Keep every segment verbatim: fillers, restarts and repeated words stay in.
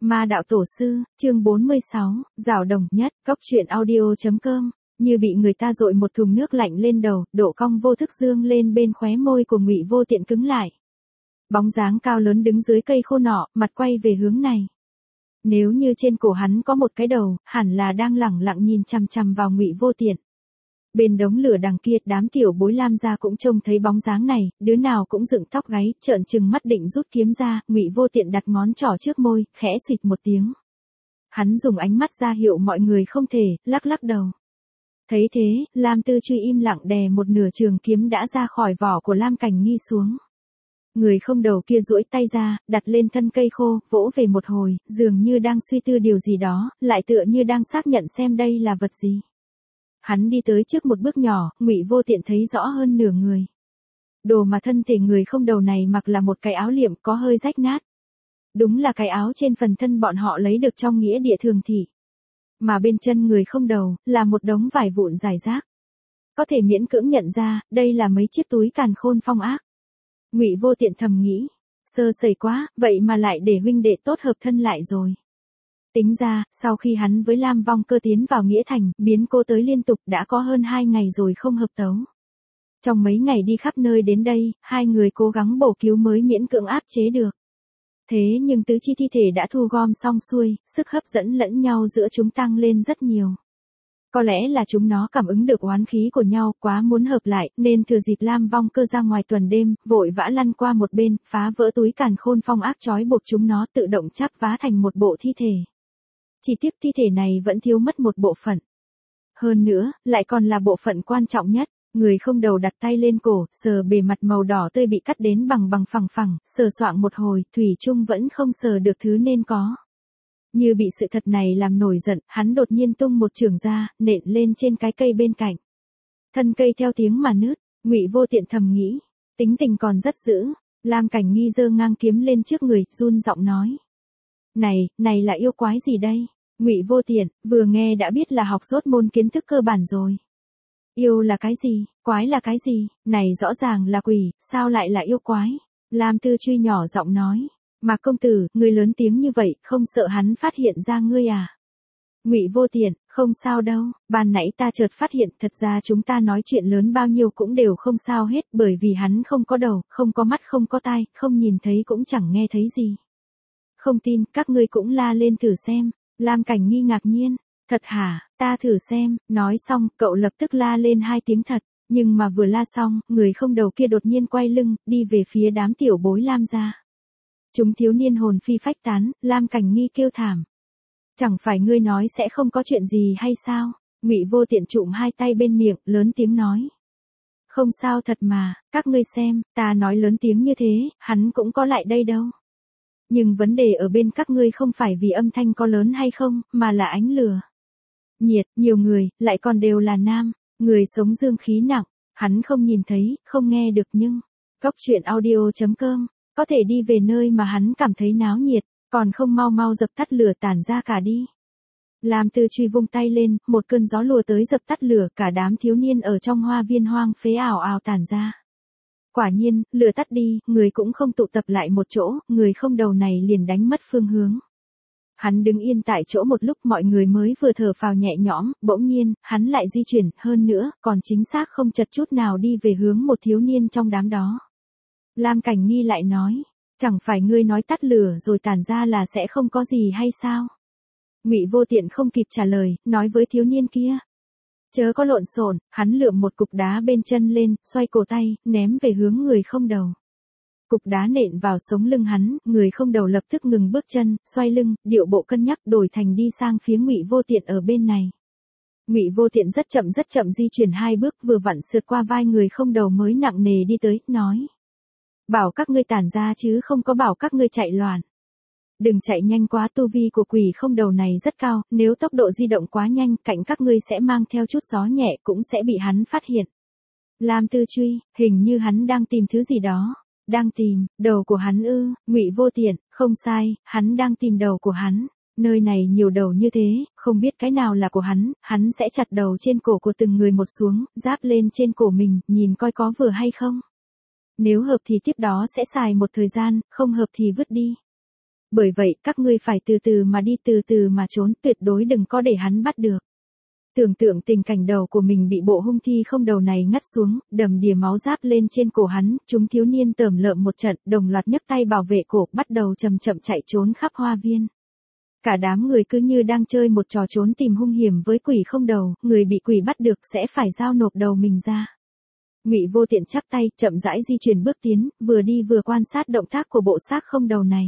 Ma đạo tổ sư, chương bốn mươi sáu, rào đồng nhất, cốc truyện audio.com, như bị người ta dội một thùng nước lạnh lên đầu, độ cong vô thức dương lên bên khóe môi của Ngụy Vô Tiện cứng lại. Bóng dáng cao lớn đứng dưới cây khô nọ, mặt quay về hướng này. Nếu như trên cổ hắn có một cái đầu, hẳn là đang lẳng lặng nhìn chằm chằm vào Ngụy Vô Tiện. Bên đống lửa đằng kia, đám tiểu bối Lam gia cũng trông thấy bóng dáng này, đứa nào cũng dựng tóc gáy, trợn trừng mắt định rút kiếm ra, Ngụy Vô Tiện đặt ngón trỏ trước môi, khẽ xụt một tiếng. Hắn dùng ánh mắt ra hiệu mọi người không thể, lắc lắc đầu. Thấy thế, Lam Tư Truy im lặng đè một nửa trường kiếm đã ra khỏi vỏ của Lam Cảnh Nghi xuống. Người không đầu kia duỗi tay ra, đặt lên thân cây khô, vỗ về một hồi, dường như đang suy tư điều gì đó, lại tựa như đang xác nhận xem đây là vật gì. Hắn đi tới trước một bước nhỏ, Ngụy Vô Tiện thấy rõ hơn nửa người. Đồ mà thân thể người không đầu này mặc là một cái áo liệm có hơi rách nát. Đúng là cái áo trên phần thân bọn họ lấy được trong nghĩa địa thường thị. Mà bên chân người không đầu, là một đống vải vụn rải rác. Có thể miễn cưỡng nhận ra, đây là mấy chiếc túi càn khôn phong ác. Ngụy Vô Tiện thầm nghĩ, sơ sẩy quá, vậy mà lại để huynh đệ tốt hợp thân lại rồi. Tính ra, sau khi hắn với Lam Vong Cơ tiến vào Nghĩa Thành, biến cô tới liên tục đã có hơn hai ngày rồi không hợp tấu. Trong mấy ngày đi khắp nơi đến đây, hai người cố gắng bổ cứu mới miễn cưỡng áp chế được. Thế nhưng tứ chi thi thể đã thu gom xong xuôi, sức hấp dẫn lẫn nhau giữa chúng tăng lên rất nhiều. Có lẽ là chúng nó cảm ứng được oán khí của nhau, quá muốn hợp lại, nên thừa dịp Lam Vong Cơ ra ngoài tuần đêm, vội vã lăn qua một bên, phá vỡ túi càn khôn phong ác trói buộc chúng nó tự động chắp vá thành một bộ thi thể. Chỉ tiếc thi thể này vẫn thiếu mất một bộ phận. Hơn nữa, lại còn là bộ phận quan trọng nhất. Người không đầu đặt tay lên cổ, sờ bề mặt màu đỏ tươi bị cắt đến bằng bằng phẳng phẳng, sờ soạng một hồi, thủy chung vẫn không sờ được thứ nên có. Như bị sự thật này làm nổi giận, hắn đột nhiên tung một chưởng ra, nện lên trên cái cây bên cạnh. Thân cây theo tiếng mà nứt, Ngụy Vô Tiện thầm nghĩ, tính tình còn rất dữ. Lam Cảnh Nghi giơ ngang kiếm lên trước người, run giọng nói. Này, này là yêu quái gì đây? Ngụy Vô Tiện, vừa nghe đã biết là học rốt môn kiến thức cơ bản rồi. Yêu là cái gì? Quái là cái gì? Này rõ ràng là quỷ, sao lại là yêu quái? Lam Tư Truy nhỏ giọng nói. Mạc công tử, ngươi lớn tiếng như vậy, không sợ hắn phát hiện ra ngươi à? Ngụy Vô Tiện, không sao đâu, ban nãy ta chợt phát hiện, thật ra chúng ta nói chuyện lớn bao nhiêu cũng đều không sao hết, bởi vì hắn không có đầu, không có mắt, không có tai, không nhìn thấy cũng chẳng nghe thấy gì. Không tin, các ngươi cũng la lên thử xem. Lam Cảnh Nghi ngạc nhiên. Thật hả, ta thử xem, nói xong, cậu lập tức la lên hai tiếng thật, nhưng mà vừa la xong, người không đầu kia đột nhiên quay lưng, đi về phía đám tiểu bối Lam gia. Chúng thiếu niên hồn phi phách tán, Lam Cảnh Nghi kêu thảm. Chẳng phải ngươi nói sẽ không có chuyện gì hay sao? Ngụy Vô Tiện trụm hai tay bên miệng, lớn tiếng nói. Không sao thật mà, các ngươi xem, ta nói lớn tiếng như thế, hắn cũng có lại đây đâu. Nhưng vấn đề ở bên các ngươi không phải vì âm thanh có lớn hay không, mà là ánh lửa. Nhiệt, nhiều người, lại còn đều là nam, người sống dương khí nặng, hắn không nhìn thấy, không nghe được nhưng, cốc truyện audio.com, có thể đi về nơi mà hắn cảm thấy náo nhiệt, còn không mau mau dập tắt lửa tản ra cả đi. Lam Tư Truy vung tay lên, một cơn gió lùa tới dập tắt lửa, cả đám thiếu niên ở trong hoa viên hoang phế ảo ảo tản ra. Quả nhiên, lửa tắt đi, người cũng không tụ tập lại một chỗ, người không đầu này liền đánh mất phương hướng. Hắn đứng yên tại chỗ một lúc mọi người mới vừa thở phào nhẹ nhõm, bỗng nhiên, hắn lại di chuyển, hơn nữa, còn chính xác không chật chút nào đi về hướng một thiếu niên trong đám đó. Lam Cảnh Nghi lại nói, chẳng phải ngươi nói tắt lửa rồi tản ra là sẽ không có gì hay sao? Ngụy Vô Tiện không kịp trả lời, nói với thiếu niên kia. Chớ có lộn xộn, hắn lượm một cục đá bên chân lên, xoay cổ tay, ném về hướng người không đầu. Cục đá nện vào sống lưng hắn, người không đầu lập tức ngừng bước chân, xoay lưng, điệu bộ cân nhắc đổi thành đi sang phía Ngụy Vô Tiện ở bên này. Ngụy Vô Tiện rất chậm rất chậm di chuyển hai bước, vừa vặn sượt qua vai người không đầu mới nặng nề đi tới, nói. Bảo các ngươi tản ra chứ không có bảo các ngươi chạy loạn. Đừng chạy nhanh quá, tu vi của quỷ không đầu này rất cao, nếu tốc độ di động quá nhanh, cạnh các ngươi sẽ mang theo chút gió nhẹ cũng sẽ bị hắn phát hiện. Lam Tư Truy, hình như hắn đang tìm thứ gì đó. Đang tìm, đầu của hắn ư? Ngụy Vô Tiện, không sai, hắn đang tìm đầu của hắn. Nơi này nhiều đầu như thế, không biết cái nào là của hắn, hắn sẽ chặt đầu trên cổ của từng người một xuống, giáp lên trên cổ mình, nhìn coi có vừa hay không. Nếu hợp thì tiếp đó sẽ xài một thời gian, không hợp thì vứt đi. Bởi vậy, các ngươi phải từ từ mà đi, từ từ mà trốn, tuyệt đối đừng có để hắn bắt được. Tưởng tượng tình cảnh đầu của mình bị bộ hung thi không đầu này ngắt xuống, đầm đìa máu giáp lên trên cổ hắn, chúng thiếu niên tởm lợm một trận, đồng loạt nhấc tay bảo vệ cổ, bắt đầu chậm chậm chạy trốn khắp hoa viên. Cả đám người cứ như đang chơi một trò trốn tìm hung hiểm với quỷ không đầu, người bị quỷ bắt được sẽ phải giao nộp đầu mình ra. Ngụy Vô Tiện chắp tay, chậm rãi di chuyển bước tiến, vừa đi vừa quan sát động tác của bộ xác không đầu này.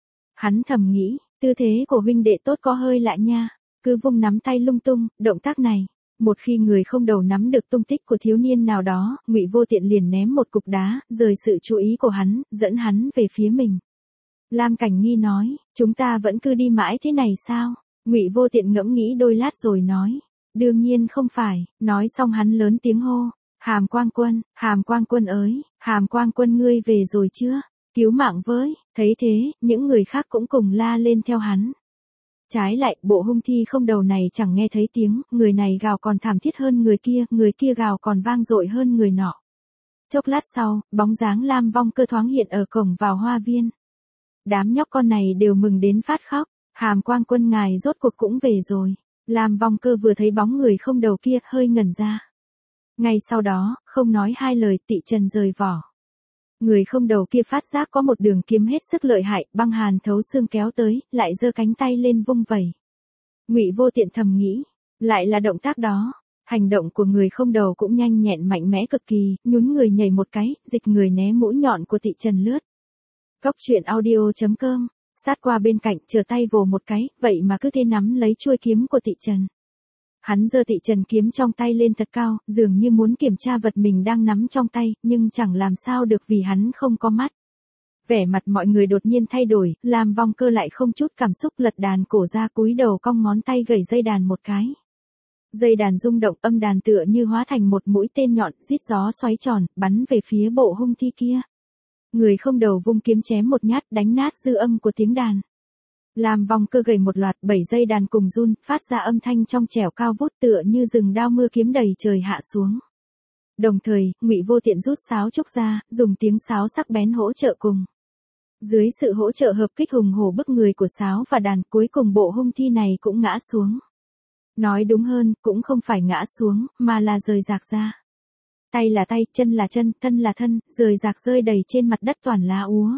Hắn thầm nghĩ, tư thế của huynh đệ tốt có hơi lạ nha, cứ vung nắm tay lung tung, động tác này. Một khi người không đầu nắm được tung tích của thiếu niên nào đó, Ngụy Vô Tiện liền ném một cục đá, rời sự chú ý của hắn, dẫn hắn về phía mình. Lam Cảnh Nghi nói, chúng ta vẫn cứ đi mãi thế này sao? Ngụy Vô Tiện ngẫm nghĩ đôi lát rồi nói, đương nhiên không phải. Nói xong hắn lớn tiếng hô, Hàm Quang Quân, Hàm Quang Quân ơi, Hàm Quang Quân ngươi về rồi chưa? Cứu mạng với. Thấy thế, những người khác cũng cùng la lên theo hắn. Trái lại, bộ hung thi không đầu này chẳng nghe thấy tiếng, người này gào còn thảm thiết hơn người kia, người kia gào còn vang dội hơn người nọ. Chốc lát sau, bóng dáng Lam Vong Cơ thoáng hiện ở cổng vào hoa viên. Đám nhóc con này đều mừng đến phát khóc, Hàm Quang Quân ngài rốt cuộc cũng về rồi. Lam Vong Cơ vừa thấy bóng người không đầu kia, hơi ngẩn ra. Ngay sau đó, không nói hai lời, Tị Trần rời vỏ. Người không đầu kia phát giác có một đường kiếm hết sức lợi hại, băng hàn thấu xương kéo tới, lại giơ cánh tay lên vung vẩy. Ngụy Vô Tiện thầm nghĩ, lại là động tác đó. Hành động của người không đầu cũng nhanh nhẹn mạnh mẽ cực kỳ, nhún người nhảy một cái, dịch người né mũi nhọn của Tị Trần lướt. Cốc truyện audio chấm com, sát qua bên cạnh, trở tay vồ một cái, vậy mà cứ thế nắm lấy chuôi kiếm của Tị Trần. Hắn giơ Tị Trần kiếm trong tay lên thật cao, dường như muốn kiểm tra vật mình đang nắm trong tay, nhưng chẳng làm sao được vì hắn không có mắt. Vẻ mặt mọi người đột nhiên thay đổi, Lam Vong Cơ lại không chút cảm xúc lật đàn cổ ra, cúi đầu cong ngón tay gẩy dây đàn một cái. Dây đàn rung động, âm đàn tựa như hóa thành một mũi tên nhọn, rít gió xoáy tròn, bắn về phía bộ hung thi kia. Người không đầu vung kiếm chém một nhát, đánh nát dư âm của tiếng đàn. Lam Vong Cơ gầy một loạt, bảy dây đàn cùng run, phát ra âm thanh trong trẻo cao vút tựa như rừng đao mưa kiếm đầy trời hạ xuống. Đồng thời, Ngụy Vô Tiện rút sáo trúc ra, dùng tiếng sáo sắc bén hỗ trợ cùng. Dưới sự hỗ trợ hợp kích hùng hổ bức người của sáo và đàn, cuối cùng bộ hung thi này cũng ngã xuống. Nói đúng hơn, cũng không phải ngã xuống, mà là rời rạc ra. Tay là tay, chân là chân, thân là thân, rời rạc rơi đầy trên mặt đất toàn lá úa.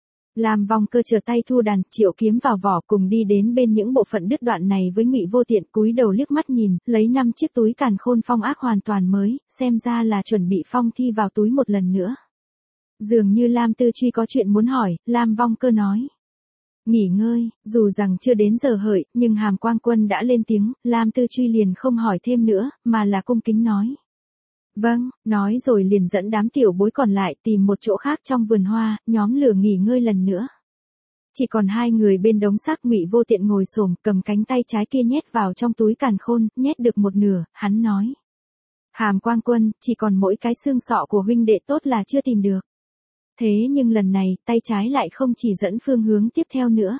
Lam Vong Cơ trở tay thu đàn, triệu kiếm vào vỏ, cùng đi đến bên những bộ phận đứt đoạn này với Ngụy Vô Tiện, cúi đầu liếc mắt nhìn, lấy năm chiếc túi càn khôn phong ác hoàn toàn mới, xem ra là chuẩn bị phong thi vào túi một lần nữa. Dường như Lam Tư Truy có chuyện muốn hỏi, Lam Vong Cơ nói. Nghỉ ngơi, dù rằng chưa đến giờ hợi, nhưng Hàm Quang Quân đã lên tiếng, Lam Tư Truy liền không hỏi thêm nữa, mà là cung kính nói. Vâng, nói rồi liền dẫn đám tiểu bối còn lại tìm một chỗ khác trong vườn hoa, nhóm lửa nghỉ ngơi lần nữa. Chỉ còn hai người bên đống xác, Ngụy Vô Tiện ngồi xổm, cầm cánh tay trái kia nhét vào trong túi càn khôn, nhét được một nửa, hắn nói. Hàm Quang Quân, chỉ còn mỗi cái xương sọ của huynh đệ tốt là chưa tìm được. Thế nhưng lần này, tay trái lại không chỉ dẫn phương hướng tiếp theo nữa.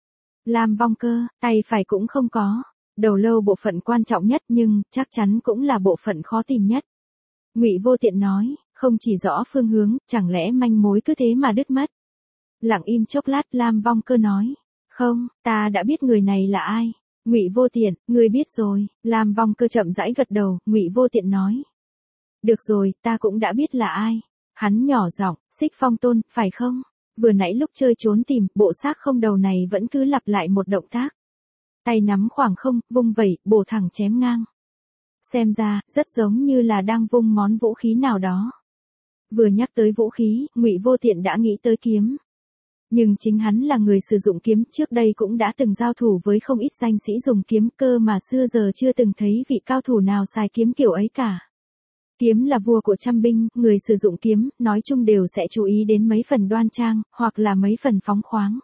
Lam Vong Cơ, tay phải cũng không có. Đầu lâu bộ phận quan trọng nhất nhưng, chắc chắn cũng là bộ phận khó tìm nhất. Ngụy Vô Tiện nói, không chỉ rõ phương hướng, chẳng lẽ manh mối cứ thế mà đứt mất. Lặng im chốc lát, Lam Vong Cơ nói, không, ta đã biết người này là ai. Ngụy Vô Tiện, ngươi biết rồi. Lam Vong Cơ chậm rãi gật đầu, Ngụy Vô Tiện nói. Được rồi, ta cũng đã biết là ai. Hắn nhỏ giọng, Xích Phong Tôn, phải không? Vừa nãy lúc chơi trốn tìm, bộ xác không đầu này vẫn cứ lặp lại một động tác. Tay nắm khoảng không, vung vẩy, bổ thẳng chém ngang. Xem ra, rất giống như là đang vung món vũ khí nào đó. Vừa nhắc tới vũ khí, Ngụy Vô Tiện đã nghĩ tới kiếm. Nhưng chính hắn là người sử dụng kiếm, trước đây cũng đã từng giao thủ với không ít danh sĩ dùng kiếm, cơ mà xưa giờ chưa từng thấy vị cao thủ nào xài kiếm kiểu ấy cả. Kiếm là vua của trăm binh, người sử dụng kiếm, nói chung đều sẽ chú ý đến mấy phần đoan trang, hoặc là mấy phần phóng khoáng.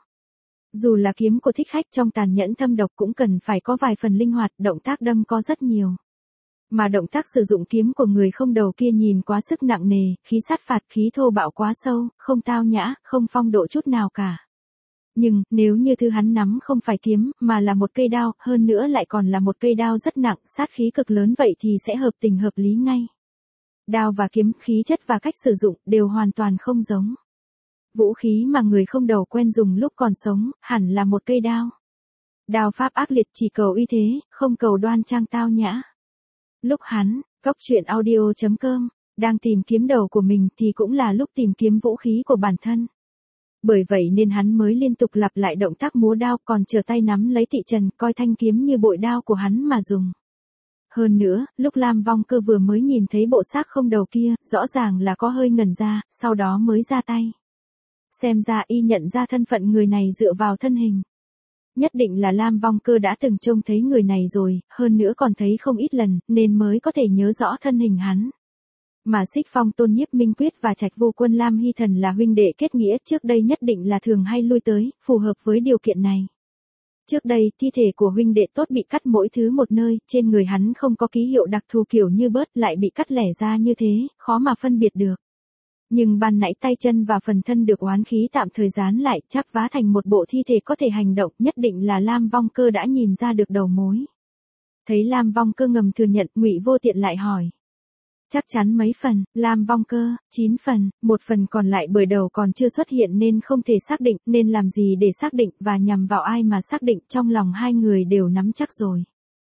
Dù là kiếm của thích khách trong tàn nhẫn thâm độc cũng cần phải có vài phần linh hoạt, động tác đâm có rất nhiều. Mà động tác sử dụng kiếm của người không đầu kia nhìn quá sức nặng nề, khí sát phạt, khí thô bạo quá sâu, không tao nhã, không phong độ chút nào cả. Nhưng, nếu như thứ hắn nắm không phải kiếm, mà là một cây đao, hơn nữa lại còn là một cây đao rất nặng, sát khí cực lớn vậy thì sẽ hợp tình hợp lý ngay. Đao và kiếm, khí chất và cách sử dụng, đều hoàn toàn không giống. Vũ khí mà người không đầu quen dùng lúc còn sống, hẳn là một cây đao. Đao pháp ác liệt chỉ cầu uy thế, không cầu đoan trang tao nhã. Lúc hắn, cốc truyện audio chấm com, đang tìm kiếm đầu của mình thì cũng là lúc tìm kiếm vũ khí của bản thân. Bởi vậy nên hắn mới liên tục lặp lại động tác múa đao, còn chờ tay nắm lấy Tị Trần, coi thanh kiếm như bội đao của hắn mà dùng. Hơn nữa, lúc Lam Vong Cơ vừa mới nhìn thấy bộ xác không đầu kia, rõ ràng là có hơi ngẩn ra, sau đó mới ra tay. Xem ra y nhận ra thân phận người này dựa vào thân hình. Nhất định là Lam Vong Cơ đã từng trông thấy người này rồi, hơn nữa còn thấy không ít lần, nên mới có thể nhớ rõ thân hình hắn. Mà Xích Phong Tôn Nhiếp Minh Quyết và Trạch Vô Quân Lam Hy Thần là huynh đệ kết nghĩa, trước đây nhất định là thường hay lui tới, phù hợp với điều kiện này. Trước đây, thi thể của huynh đệ tốt bị cắt mỗi thứ một nơi, trên người hắn không có ký hiệu đặc thù kiểu như bớt, lại bị cắt lẻ ra như thế, khó mà phân biệt được. Nhưng ban nãy tay chân và phần thân được oán khí tạm thời dán lại, chắp vá thành một bộ thi thể có thể hành động, nhất định là Lam Vong Cơ đã nhìn ra được đầu mối. Thấy Lam Vong Cơ ngầm thừa nhận, Ngụy Vô Tiện lại hỏi. Chắc chắn mấy phần? Lam Vong Cơ, chín phần, một phần còn lại bởi đầu còn chưa xuất hiện nên không thể xác định, nên làm gì để xác định và nhằm vào ai mà xác định, trong lòng hai người đều nắm chắc rồi.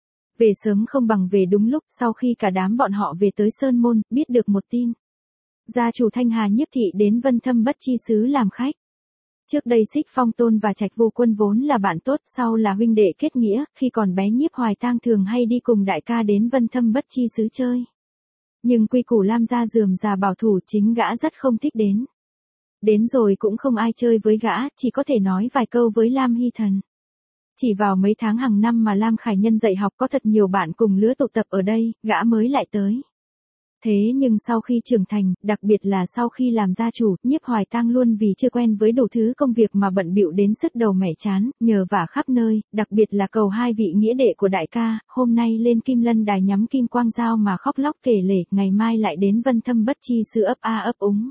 Về sớm không bằng về đúng lúc, sau khi cả đám bọn họ về tới Sơn Môn, biết được một tin. Gia chủ Thanh Hà Nhiếp Thị đến Vân Thâm Bất Chi xứ làm khách. Trước đây Xích Phong Tôn và Trạch Vô Quân vốn là bạn tốt, sau là huynh đệ kết nghĩa, khi còn bé Nhiếp Hoài Tang thường hay đi cùng đại ca đến Vân Thâm Bất Chi xứ chơi. Nhưng quy củ Lam gia rườm rà bảo thủ, chính gã rất không thích đến. Đến rồi cũng không ai chơi với gã, chỉ có thể nói vài câu với Lam Hy Thần. Chỉ vào mấy tháng hàng năm mà Lam Khải Nhân dạy học có thật nhiều bạn cùng lứa tụ tập ở đây, gã mới lại tới. Thế nhưng sau khi trưởng thành, đặc biệt là sau khi làm gia chủ, Nhiếp Hoài Tang luôn vì chưa quen với đủ thứ công việc mà bận bịu đến sứt đầu mẻ chán, nhờ vả khắp nơi, đặc biệt là cầu hai vị nghĩa đệ của đại ca, hôm nay lên Kim Lân Đài nhắm kim quang dao mà khóc lóc kể lể, ngày mai lại đến Vân Thâm Bất Chi xứ ấp a ấp úng.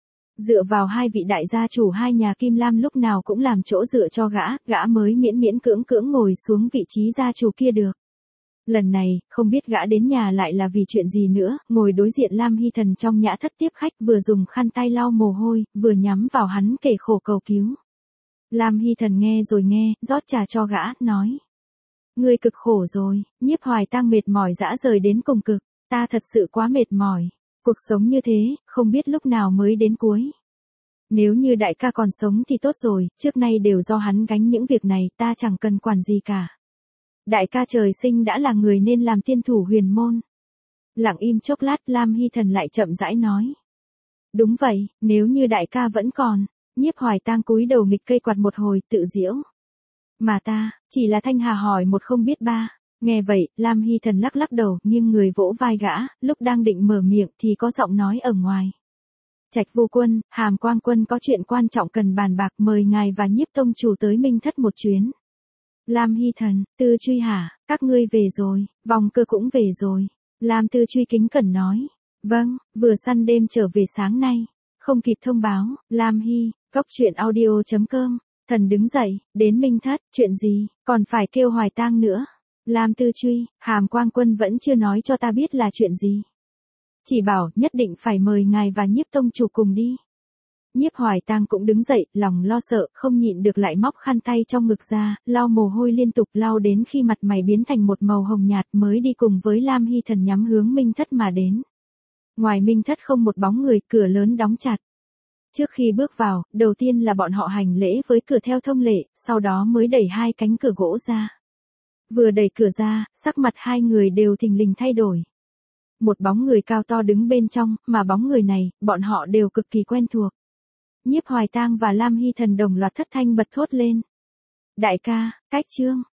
Dựa vào hai vị đại gia chủ hai nhà Kim Lam lúc nào cũng làm chỗ dựa cho gã, gã mới miễn miễn cưỡng cưỡng ngồi xuống vị trí gia chủ kia được. Lần này, không biết gã đến nhà lại là vì chuyện gì nữa, ngồi đối diện Lam Hy Thần trong nhã thất tiếp khách, vừa dùng khăn tay lau mồ hôi, vừa nhắm vào hắn kể khổ cầu cứu. Lam Hy Thần nghe rồi nghe, rót trà cho gã, nói. Ngươi cực khổ rồi, Nhiếp Hoài Tang mệt mỏi dã rời đến cùng cực, ta thật sự quá mệt mỏi. Cuộc sống như thế, không biết lúc nào mới đến cuối. Nếu như đại ca còn sống thì tốt rồi, trước nay đều do hắn gánh những việc này, ta chẳng cần quản gì cả. Đại ca trời sinh đã là người nên làm tiên thủ huyền môn. Lặng im chốc lát, Lam Hy Thần lại chậm rãi nói. Đúng vậy, nếu như đại ca vẫn còn. Nhiếp Hoài Tang cúi đầu nghịch cây quạt một hồi, tự giễu. Mà ta, chỉ là Thanh Hà hỏi một không biết ba. Nghe vậy, Lam Hy Thần lắc lắc đầu, nhưng người vỗ vai gã, lúc đang định mở miệng thì có giọng nói ở ngoài. Trạch Vô Quân, Hàm Quang Quân có chuyện quan trọng cần bàn bạc, mời ngài và Nhiếp tông chủ tới Minh Thất một chuyến. Lam Hy Thần, Tư Truy hả, các ngươi về rồi, Vong Cơ cũng về rồi. Lam Tư Truy kính cẩn nói. Vâng, vừa săn đêm trở về sáng nay. Không kịp thông báo, Lam Hy, cốc truyện audio chấm com. Thần đứng dậy, đến Minh Thất, chuyện gì, còn phải kêu Hoài Tang nữa. Lam Tư Truy, Hàm Quang Quân vẫn chưa nói cho ta biết là chuyện gì. Chỉ bảo, nhất định phải mời ngài và Nhiếp tông chủ cùng đi. Nhiếp Hoài Tang cũng đứng dậy, lòng lo sợ, không nhịn được lại móc khăn tay trong ngực ra, lau mồ hôi liên tục, lau đến khi mặt mày biến thành một màu hồng nhạt mới đi cùng với Lam Hy Thần nhắm hướng Minh Thất mà đến. Ngoài Minh Thất không một bóng người, cửa lớn đóng chặt. Trước khi bước vào, đầu tiên là bọn họ hành lễ với cửa theo thông lệ, sau đó mới đẩy hai cánh cửa gỗ ra. Vừa đẩy cửa ra, sắc mặt hai người đều thình lình thay đổi. Một bóng người cao to đứng bên trong, mà bóng người này, bọn họ đều cực kỳ quen thuộc. Nhiếp Hoài Tang và Lam Hy Thần đồng loạt thất thanh bật thốt lên. Đại ca, Cách Trương,